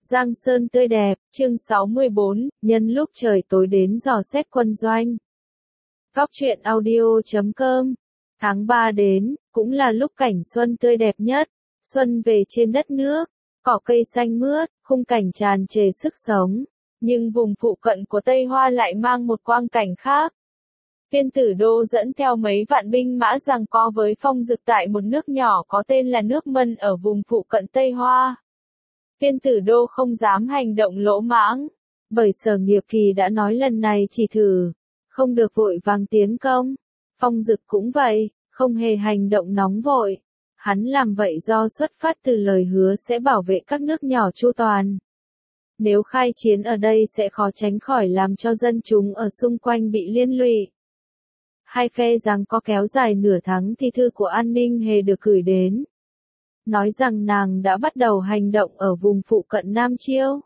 Giang Sơn tươi đẹp, chương 64, nhân lúc trời tối đến dò xét quân doanh. Góc truyện audio.com. Tháng 3 đến, cũng là lúc cảnh xuân tươi đẹp nhất. Xuân về trên đất nước, cỏ cây xanh mướt, khung cảnh tràn trề sức sống. Nhưng vùng phụ cận của Tây Hoa lại mang một quang cảnh khác. Tiên Tử Đô dẫn theo mấy vạn binh mã giằng co với Phong Dực tại một nước nhỏ có tên là nước Mân ở vùng phụ cận Tây Hoa. Tiên Tử Đô không dám hành động lỗ mãng, bởi Sở Nghiệp Kỳ đã nói lần này chỉ thử, không được vội vàng tiến công. Phong Dực cũng vậy, không hề hành động nóng vội. Hắn làm vậy do xuất phát từ lời hứa sẽ bảo vệ các nước nhỏ chu toàn. Nếu khai chiến ở đây sẽ khó tránh khỏi làm cho dân chúng ở xung quanh bị liên lụy. Hai phe giằng co kéo dài nửa tháng thì thư của An Ninh Hề được gửi đến. Nói rằng nàng đã bắt đầu hành động ở vùng phụ cận Nam Chiêu.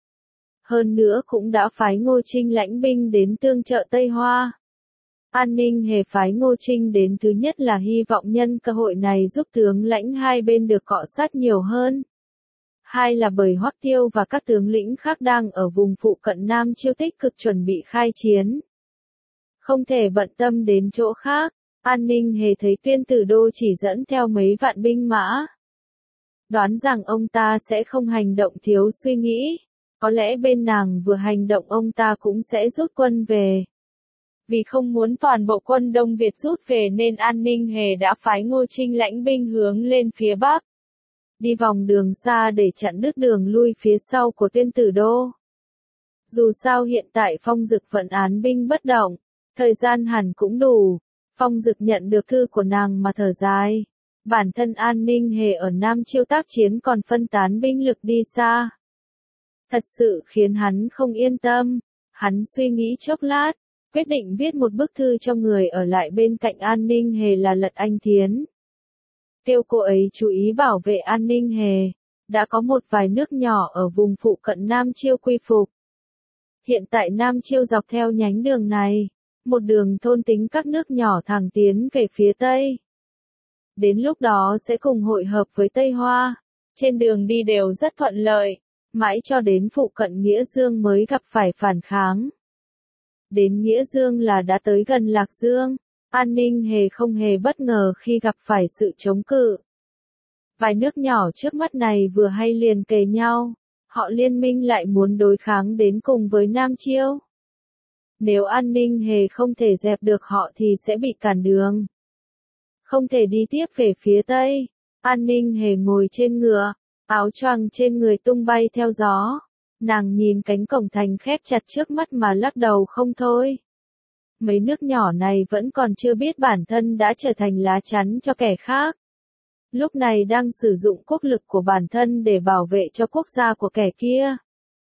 Hơn nữa cũng đã phái Ngô Trinh lãnh binh đến tương trợ Tây Hoa. An Ninh Hề phái Ngô Trinh đến thứ nhất là hy vọng nhân cơ hội này giúp tướng lãnh hai bên được cọ sát nhiều hơn. Hai là bởi Hoắc Tiêu và các tướng lĩnh khác đang ở vùng phụ cận Nam Chiêu tích cực chuẩn bị khai chiến. Không thể bận tâm đến chỗ khác, An Ninh Hề thấy Tiên Tử Đô chỉ dẫn theo mấy vạn binh mã. Đoán rằng ông ta sẽ không hành động thiếu suy nghĩ, có lẽ bên nàng vừa hành động ông ta cũng sẽ rút quân về. Vì không muốn toàn bộ quân Đông Việt rút về nên An Ninh Hề đã phái Ngô Trinh lãnh binh hướng lên phía Bắc. Đi vòng đường xa để chặn đứt đường lui phía sau của Tiên Tử Đô. Dù sao hiện tại Phong Dực vẫn án binh bất động, thời gian hẳn cũng đủ. Phong Dực nhận được thư của nàng mà thở dài. Bản thân An Ninh Hề ở Nam Chiêu tác chiến còn phân tán binh lực đi xa. Thật sự khiến hắn không yên tâm. Hắn suy nghĩ chốc lát, quyết định viết một bức thư cho người ở lại bên cạnh An Ninh Hề là Lật Anh Thiến. Kêu cô ấy chú ý bảo vệ An Ninh Hề. Đã có một vài nước nhỏ ở vùng phụ cận Nam Chiêu quy phục. Hiện tại Nam Chiêu dọc theo nhánh đường này, một đường thôn tính các nước nhỏ thẳng tiến về phía Tây. Đến lúc đó sẽ cùng hội hợp với Tây Hoa. Trên đường đi đều rất thuận lợi, mãi cho đến phụ cận Nghĩa Dương mới gặp phải phản kháng. Đến Nghĩa Dương là đã tới gần Lạc Dương. An Ninh Hề không hề bất ngờ khi gặp phải sự chống cự. Vài nước nhỏ trước mắt này vừa hay liền kề nhau, họ liên minh lại muốn đối kháng đến cùng với Nam Chiêu. Nếu An Ninh Hề không thể dẹp được họ thì sẽ bị cản đường. Không thể đi tiếp về phía Tây. An Ninh Hề ngồi trên ngựa, áo choàng trên người tung bay theo gió. Nàng nhìn cánh cổng thành khép chặt trước mắt mà lắc đầu không thôi. Mấy nước nhỏ này vẫn còn chưa biết bản thân đã trở thành lá chắn cho kẻ khác. Lúc này đang sử dụng quốc lực của bản thân để bảo vệ cho quốc gia của kẻ kia.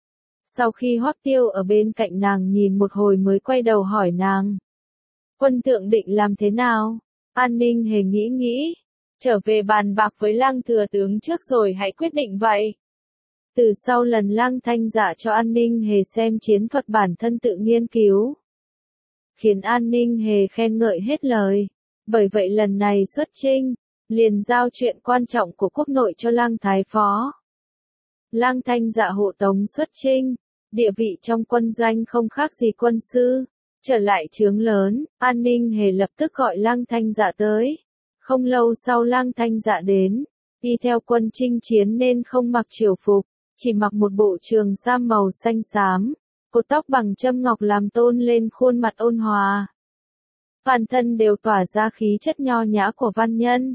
Sau khi Hoắc Tiêu ở bên cạnh nàng nhìn một hồi mới quay đầu hỏi nàng. Quân thượng định làm thế nào? An Ninh Hề nghĩ, trở về bàn bạc với Lăng thừa tướng trước rồi hãy quyết định vậy. Từ sau lần Lăng Thanh Dạ cho An Ninh Hề xem chiến thuật bản thân tự nghiên cứu, khiến An Ninh Hề khen ngợi hết lời. Bởi vậy lần này xuất chinh, liền giao chuyện quan trọng của quốc nội cho Lăng Thái Phó. Lăng Thanh Dạ hộ tống xuất chinh, địa vị trong quân doanh không khác gì quân sư. Trở lại trướng lớn, An Ninh Hề lập tức gọi Lăng Thanh Dạ tới. Không lâu sau Lăng Thanh Dạ đến, đi theo quân chinh chiến nên không mặc triều phục, chỉ mặc một bộ trường sam màu xanh xám, cột tóc bằng châm ngọc làm tôn lên khuôn mặt ôn hòa. Toàn thân đều tỏa ra khí chất nho nhã của văn nhân.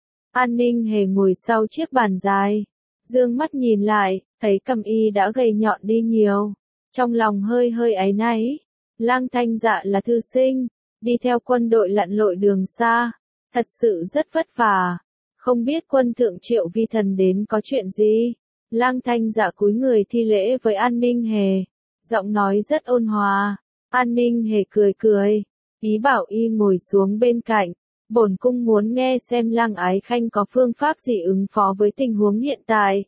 An Ninh Hề ngồi sau chiếc bàn dài, dương mắt nhìn lại, thấy Cẩm Y đã gầy nhọn đi nhiều, trong lòng hơi áy náy. Lăng Thanh Dạ là thư sinh, đi theo quân đội lặn lội đường xa, thật sự rất vất vả. Không biết quân thượng Triệu Vi Thần đến có chuyện gì? Lăng Thanh Dạ cúi người thi lễ với An Ninh Hề, giọng nói rất ôn hòa. An Ninh Hề cười, ý bảo y ngồi xuống bên cạnh. Bổn cung muốn nghe xem Lăng Ái Khanh có phương pháp gì ứng phó với tình huống hiện tại.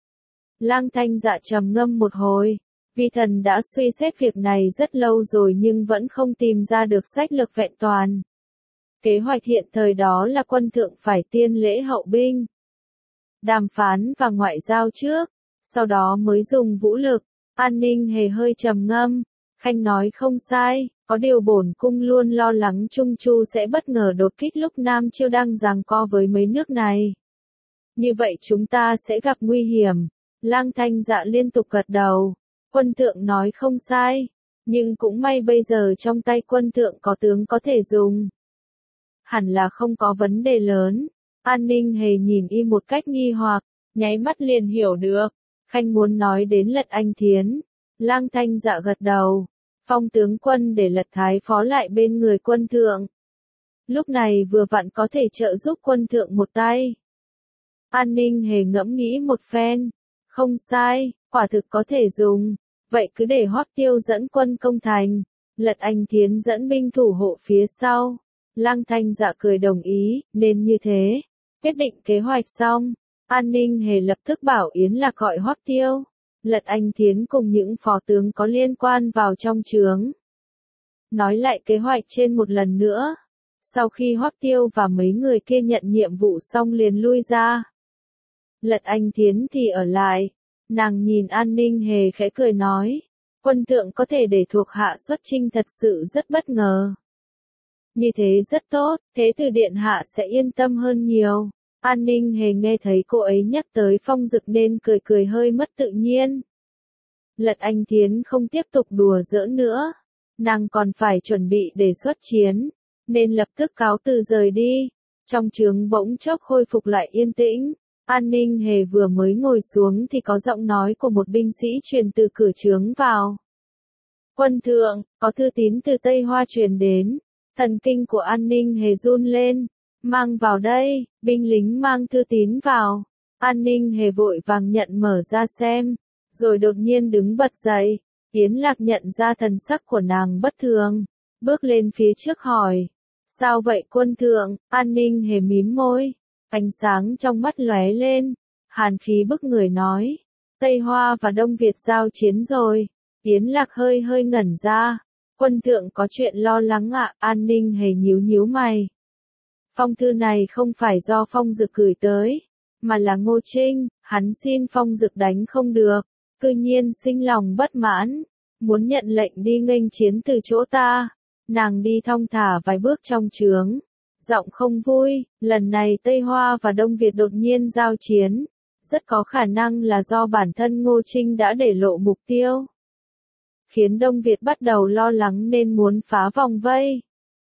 Lăng Thanh Dạ trầm ngâm một hồi. Vi thần đã suy xét việc này rất lâu rồi nhưng vẫn không tìm ra được sách lược vẹn toàn. Kế hoạch hiện thời đó là quân thượng phải tiên lễ hậu binh, đàm phán và ngoại giao trước, sau đó mới dùng vũ lực. An Ninh Hề hơi trầm ngâm, Khanh nói không sai, có điều bổn cung luôn lo lắng Trung Chu sẽ bất ngờ đột kích lúc Nam Chiêu đang giằng co với mấy nước này. Như vậy chúng ta sẽ gặp nguy hiểm. Lang Thanh Dạ liên tục gật đầu. Quân thượng nói không sai, nhưng cũng may bây giờ trong tay quân thượng có tướng có thể dùng. Hẳn là không có vấn đề lớn. An Ninh Hề nhìn y một cách nghi hoặc, nháy mắt liền hiểu được. Khanh muốn nói đến Lật Anh Thiến. Lang Thanh Dạ gật đầu. Phong tướng quân để Lật Thái Phó lại bên người quân thượng. Lúc này vừa vặn có thể trợ giúp quân thượng một tay. An Ninh Hề ngẫm nghĩ một phen. Không sai, quả thực có thể dùng. Vậy cứ để Hoắc Tiêu dẫn quân công thành. Lật Anh Thiến dẫn binh thủ hộ phía sau. Lang Thanh Dạ cười đồng ý, nên như thế. Quyết định kế hoạch xong. An Ninh Hề lập tức bảo Yến Lạc gọi Hoắc Tiêu, Lật Anh Thiến cùng những phó tướng có liên quan vào trong trướng. Nói lại kế hoạch trên một lần nữa. Sau khi Hoắc Tiêu và mấy người kia nhận nhiệm vụ xong liền lui ra. Lật Anh Thiến thì ở lại. Nàng nhìn An Ninh Hề khẽ cười nói. Quân thượng có thể để thuộc hạ xuất chinh thật sự rất bất ngờ. Như thế rất tốt, thế từ điện hạ sẽ yên tâm hơn nhiều. An Ninh Hề nghe thấy cô ấy nhắc tới Phong Dực nên cười cười hơi mất tự nhiên. Lật Anh Thiến không tiếp tục đùa giỡn nữa. Nàng còn phải chuẩn bị để xuất chiến, nên lập tức cáo từ rời đi. Trong trướng bỗng chốc khôi phục lại yên tĩnh. An Ninh Hề vừa mới ngồi xuống thì có giọng nói của một binh sĩ truyền từ cửa trướng vào. Quân thượng, có thư tín từ Tây Hoa truyền đến. Thần kinh của An Ninh Hề run lên. Mang vào đây, binh lính mang thư tín vào. An Ninh Hề vội vàng nhận mở ra xem, rồi đột nhiên đứng bật dậy. Yến Lạc nhận ra thần sắc của nàng bất thường, bước lên phía trước hỏi. Sao vậy quân thượng? An Ninh Hề mím môi, ánh sáng trong mắt lóe lên, hàn khí bức người nói. Tây Hoa và Đông Việt giao chiến rồi. Yến Lạc hơi hơi ngẩn ra. Quân thượng có chuyện lo lắng ạ. An Ninh Hề nhíu nhíu mày. Phong thư này không phải do Phong Dực gửi tới, mà là Ngô Trinh, hắn xin Phong Dực đánh không được, cư nhiên sinh lòng bất mãn, muốn nhận lệnh đi nghênh chiến từ chỗ ta. Nàng đi thong thả vài bước trong trướng, giọng không vui, lần này Tây Hoa và Đông Việt đột nhiên giao chiến, rất có khả năng là do bản thân Ngô Trinh đã để lộ mục tiêu, khiến Đông Việt bắt đầu lo lắng nên muốn phá vòng vây.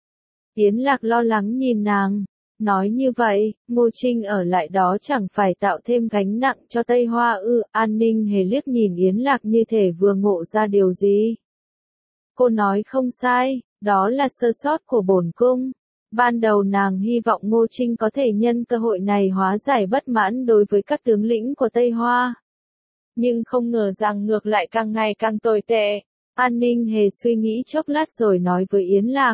Yến Lạc lo lắng nhìn nàng, nói như vậy, Ngô Trinh ở lại đó chẳng phải tạo thêm gánh nặng cho Tây Hoa ư? An Ninh Hề liếc nhìn Yến Lạc như thể vừa ngộ ra điều gì. Cô nói không sai, đó là sơ sót của bổn cung. Ban đầu nàng hy vọng Ngô Trinh có thể nhân cơ hội này hóa giải bất mãn đối với các tướng lĩnh của Tây Hoa. Nhưng không ngờ rằng ngược lại càng ngày càng tồi tệ. An Ninh Hề suy nghĩ chốc lát rồi nói với Yến Lạc.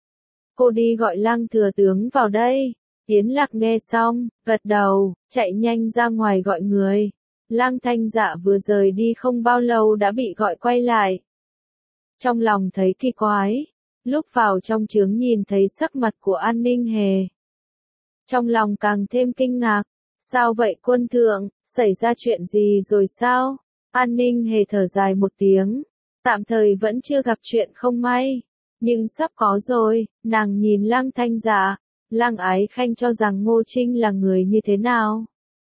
Cô đi gọi Lang thừa tướng vào đây. Yến Lạc nghe xong, gật đầu, chạy nhanh ra ngoài gọi người. Lang Thanh Dạ vừa rời đi không bao lâu đã bị gọi quay lại. Trong lòng thấy kỳ quái, lúc vào trong trướng nhìn thấy sắc mặt của An Ninh Hề. Trong lòng càng thêm kinh ngạc. Sao vậy quân thượng, xảy ra chuyện gì rồi sao? An Ninh Hề thở dài một tiếng. Tạm thời vẫn chưa gặp chuyện không may. Nhưng sắp có rồi. Nàng nhìn Lang Thanh Dạ. Lang Ái Khanh cho rằng Ngô Trinh là người như thế nào?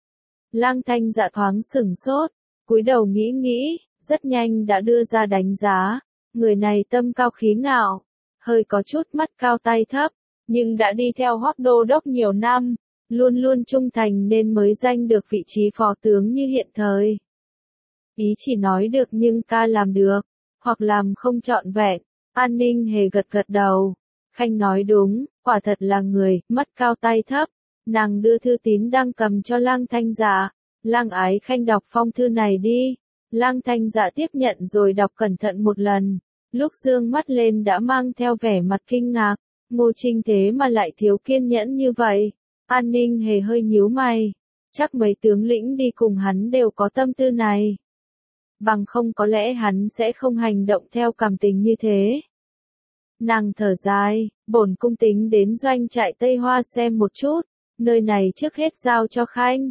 Lang Thanh Dạ thoáng sửng sốt, cúi đầu nghĩ nghĩ, rất nhanh đã đưa ra đánh giá. Người này tâm cao khí ngạo, hơi có chút mắt cao tay thấp, nhưng đã đi theo Hoắc Đô đốc nhiều năm, luôn luôn trung thành nên mới giành được vị trí phó tướng như hiện thời. Ý chỉ nói được nhưng ca làm được, hoặc làm không trọn vẹn. An Ninh Hề gật gật đầu. Khanh nói đúng, quả thật là người, mắt cao tay thấp. Nàng đưa thư tín đang cầm cho Lang Thanh Dạ. Lang Ái Khanh đọc phong thư này đi. Lang Thanh Dạ tiếp nhận rồi đọc cẩn thận một lần. Lúc dương mắt lên đã mang theo vẻ mặt kinh ngạc. Ngô Trinh thế mà lại thiếu kiên nhẫn như vậy. An Ninh Hề hơi nhíu mày. Chắc mấy tướng lĩnh đi cùng hắn đều có tâm tư này. Bằng không có lẽ hắn sẽ không hành động theo cảm tình như thế. Nàng thở dài, bổn cung tính đến doanh trại Tây Hoa xem một chút, nơi này trước hết giao cho Khanh.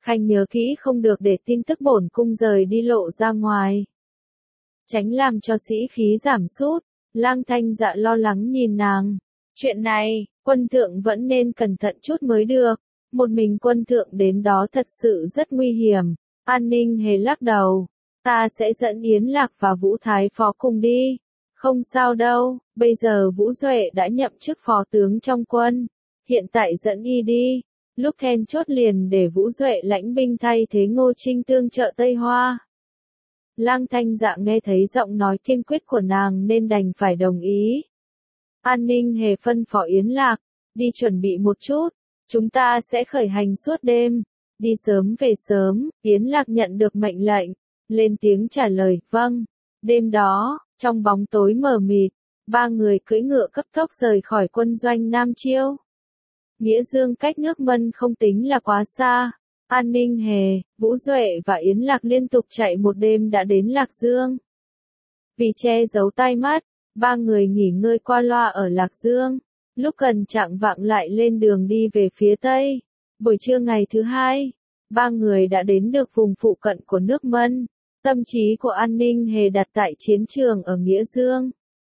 Khanh nhớ kỹ không được để tin tức bổn cung rời đi lộ ra ngoài. Tránh làm cho sĩ khí giảm sút, Lang Thanh Dạ lo lắng nhìn nàng. Chuyện này, quân thượng vẫn nên cẩn thận chút mới được. Một mình quân thượng đến đó thật sự rất nguy hiểm. An Ninh Hề lắc đầu. Ta sẽ dẫn Yến Lạc và Vũ Thái Phó cùng đi. Không sao đâu, bây giờ Vũ Duệ đã nhậm chức phó tướng trong quân. Hiện tại dẫn y đi. Lúc then chốt liền để Vũ Duệ lãnh binh thay thế Ngô Trinh tương trợ Tây Hoa. Lang Thanh Dạ nghe thấy giọng nói kiên quyết của nàng nên đành phải đồng ý. An Ninh Hề phân phó Yến Lạc, đi chuẩn bị một chút, chúng ta sẽ khởi hành suốt đêm, đi sớm về sớm. Yến Lạc nhận được mệnh lệnh, lên tiếng trả lời, vâng. Đêm đó, trong bóng tối mờ mịt, ba người cưỡi ngựa cấp tốc rời khỏi quân doanh Nam Chiêu. Nghĩa Dương cách nước Mân không tính là quá xa. An Ninh Hề, Vũ Duệ và Yến Lạc liên tục chạy một đêm đã đến Lạc Dương. Vì che giấu tai mắt, ba người nghỉ ngơi qua loa ở Lạc Dương. Lúc gần chạng vạng lại lên đường đi về phía Tây. Buổi trưa ngày thứ hai, ba người đã đến được vùng phụ cận của nước Mân. Tâm trí của An Ninh Hề đặt tại chiến trường ở Nghĩa Dương,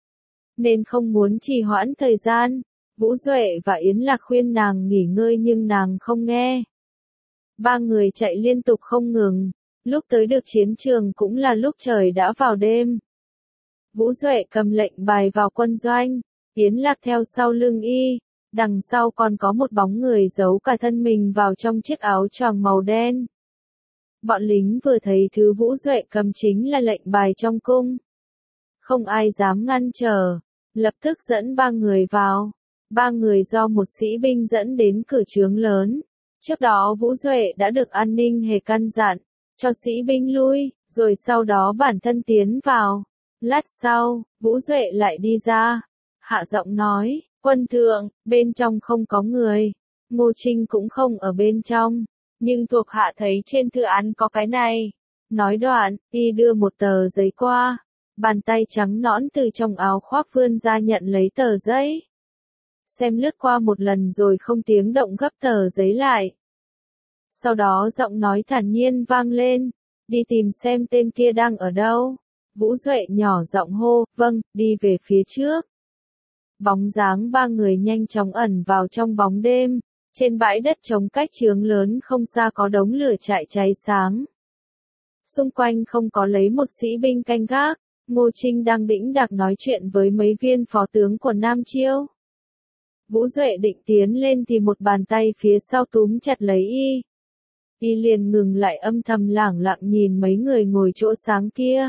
nên không muốn trì hoãn thời gian. Vũ Duệ và Yến Lạc khuyên nàng nghỉ ngơi nhưng nàng không nghe. Ba người chạy liên tục không ngừng. Lúc tới được chiến trường cũng là lúc trời đã vào đêm. Vũ Duệ cầm lệnh bài vào quân doanh. Yến Lạc theo sau lưng y. Đằng sau còn có một bóng người giấu cả thân mình vào trong chiếc áo choàng màu đen. Bọn lính vừa thấy thứ Vũ Duệ cầm chính là lệnh bài trong cung. Không ai dám ngăn trở. Lập tức dẫn ba người vào. Ba người do một sĩ binh dẫn đến cửa trướng lớn. Trước đó Vũ Duệ đã được An Ninh Hề căn dặn, cho sĩ binh lui, rồi sau đó bản thân tiến vào. Lát sau, Vũ Duệ lại đi ra. Hạ giọng nói, quân thượng, bên trong không có người. Ngô Trinh cũng không ở bên trong. Nhưng thuộc hạ thấy trên thư án có cái này. Nói đoạn, y đưa một tờ giấy qua. Bàn tay trắng nõn từ trong áo khoác vươn ra nhận lấy tờ giấy. Xem lướt qua một lần rồi không tiếng động gấp tờ giấy lại. Sau đó giọng nói thản nhiên vang lên, đi tìm xem tên kia đang ở đâu. Vũ Duệ nhỏ giọng hô, vâng, đi về phía trước. Bóng dáng ba người nhanh chóng ẩn vào trong bóng đêm. Trên bãi đất trống cách trướng lớn không xa có đống lửa trại cháy sáng. Xung quanh không có lấy một sĩ binh canh gác. Ngô Trinh đang đĩnh đạc nói chuyện với mấy viên phó tướng của Nam Chiêu. Vũ Duệ định tiến lên thì một bàn tay phía sau túm chặt lấy y. Y liền ngừng lại âm thầm lẳng lặng nhìn mấy người ngồi chỗ sáng kia.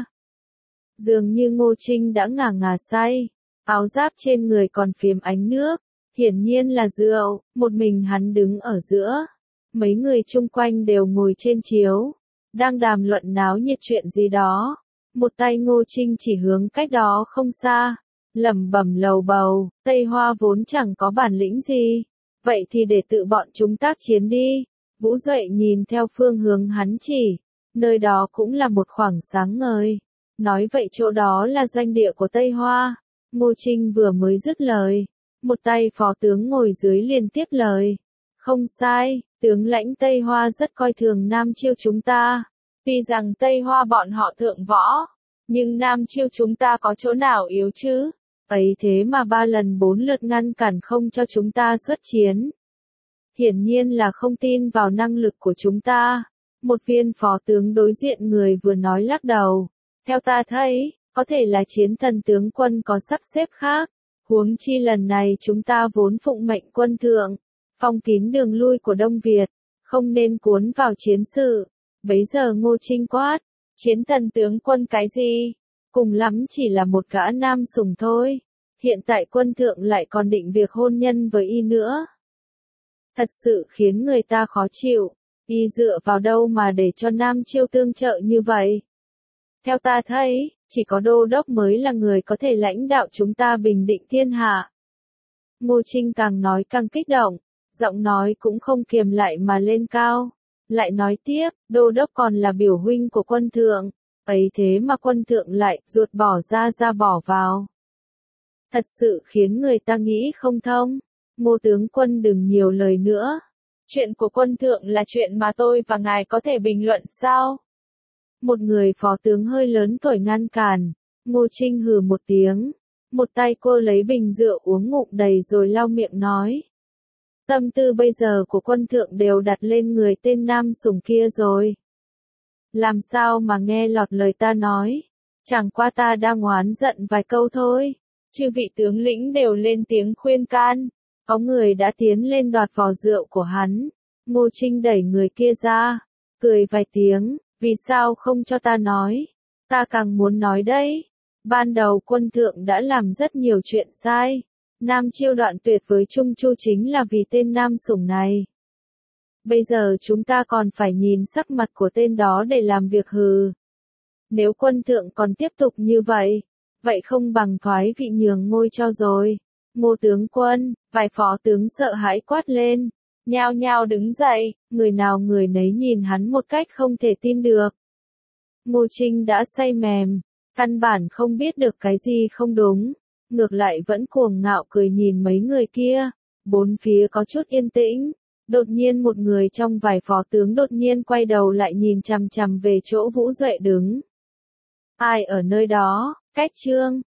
Dường như Ngô Trinh đã ngà ngà say, áo giáp trên người còn phiếm ánh nước, hiển nhiên là rượu, một mình hắn đứng ở giữa. Mấy người chung quanh đều ngồi trên chiếu, đang đàm luận náo nhiệt chuyện gì đó. Một tay Ngô Trinh chỉ hướng cách đó không xa, lẩm bẩm lầu bầu, Tây Hoa vốn chẳng có bản lĩnh gì, vậy thì để tự bọn chúng tác chiến đi. Vũ Duệ nhìn theo phương hướng hắn chỉ, nơi đó cũng là một khoảng sáng ngời. Nói vậy chỗ đó là doanh địa của Tây Hoa. Ngô Trinh vừa mới dứt lời, một tay phó tướng ngồi dưới liền tiếp lời. Không sai, tướng lãnh Tây Hoa rất coi thường Nam Chiêu chúng ta. Tuy rằng Tây Hoa bọn họ thượng võ, nhưng Nam Chiêu chúng ta có chỗ nào yếu chứ? Ấy thế mà 3 lần 4 lượt ngăn cản không cho chúng ta xuất chiến. Hiển nhiên là không tin vào năng lực của chúng ta. Một viên phó tướng đối diện người vừa nói lắc đầu. Theo ta thấy, có thể là chiến thần tướng quân có sắp xếp khác. Huống chi lần này chúng ta vốn phụng mệnh quân thượng, phong kín đường lui của Đông Việt, không nên cuốn vào chiến sự. Bấy giờ Ngô Trinh quát, chiến thần tướng quân cái gì? Cùng lắm chỉ là một gã nam sủng thôi. Hiện tại quân thượng lại còn định việc hôn nhân với y nữa. Thật sự khiến người ta khó chịu. Y dựa vào đâu mà để cho Nam Chiêu tương trợ như vậy? Theo ta thấy, chỉ có đô đốc mới là người có thể lãnh đạo chúng ta bình định thiên hạ. Ngô Trinh càng nói càng kích động, giọng nói cũng không kiềm lại mà lên cao. Lại nói tiếp, đô đốc còn là biểu huynh của quân thượng, ấy thế mà quân thượng lại ruột bỏ ra bỏ vào. Thật sự khiến người ta nghĩ không thông. Ngô tướng quân đừng nhiều lời nữa. Chuyện của quân thượng là chuyện mà tôi và ngài có thể bình luận sao? Một người phó tướng hơi lớn tuổi ngăn cản. Ngô Trinh hừ một tiếng. Một tay cô lấy bình rượu uống ngụm đầy rồi lau miệng nói. Tâm tư bây giờ của quân thượng đều đặt lên người tên nam sủng kia rồi. Làm sao mà nghe lọt lời ta nói? Chẳng qua ta đang oán giận vài câu thôi. Chư vị tướng lĩnh đều lên tiếng khuyên can. Có người đã tiến lên đoạt vò rượu của hắn. Ngô Trinh đẩy người kia ra. Cười vài tiếng. Vì sao không cho ta nói? Ta càng muốn nói đấy. Ban đầu quân thượng đã làm rất nhiều chuyện sai. Nam Chiêu đoạn tuyệt với Trung Chu chính là vì tên nam sủng này. Bây giờ chúng ta còn phải nhìn sắc mặt của tên đó để làm việc hừ. Nếu quân thượng còn tiếp tục như vậy, vậy không bằng thoái vị nhường ngôi cho rồi. Ngô tướng quân, vài phó tướng sợ hãi quát lên, nhao nhao đứng dậy, người nào người nấy nhìn hắn một cách không thể tin được. Ngô Trinh đã say mềm, căn bản không biết được cái gì không đúng, ngược lại vẫn cuồng ngạo cười nhìn mấy người kia, bốn phía có chút yên tĩnh. Đột nhiên một người trong vài phó tướng đột nhiên quay đầu lại nhìn chằm chằm về chỗ Vũ Duệ đứng. Ai ở nơi đó? Cách Trương.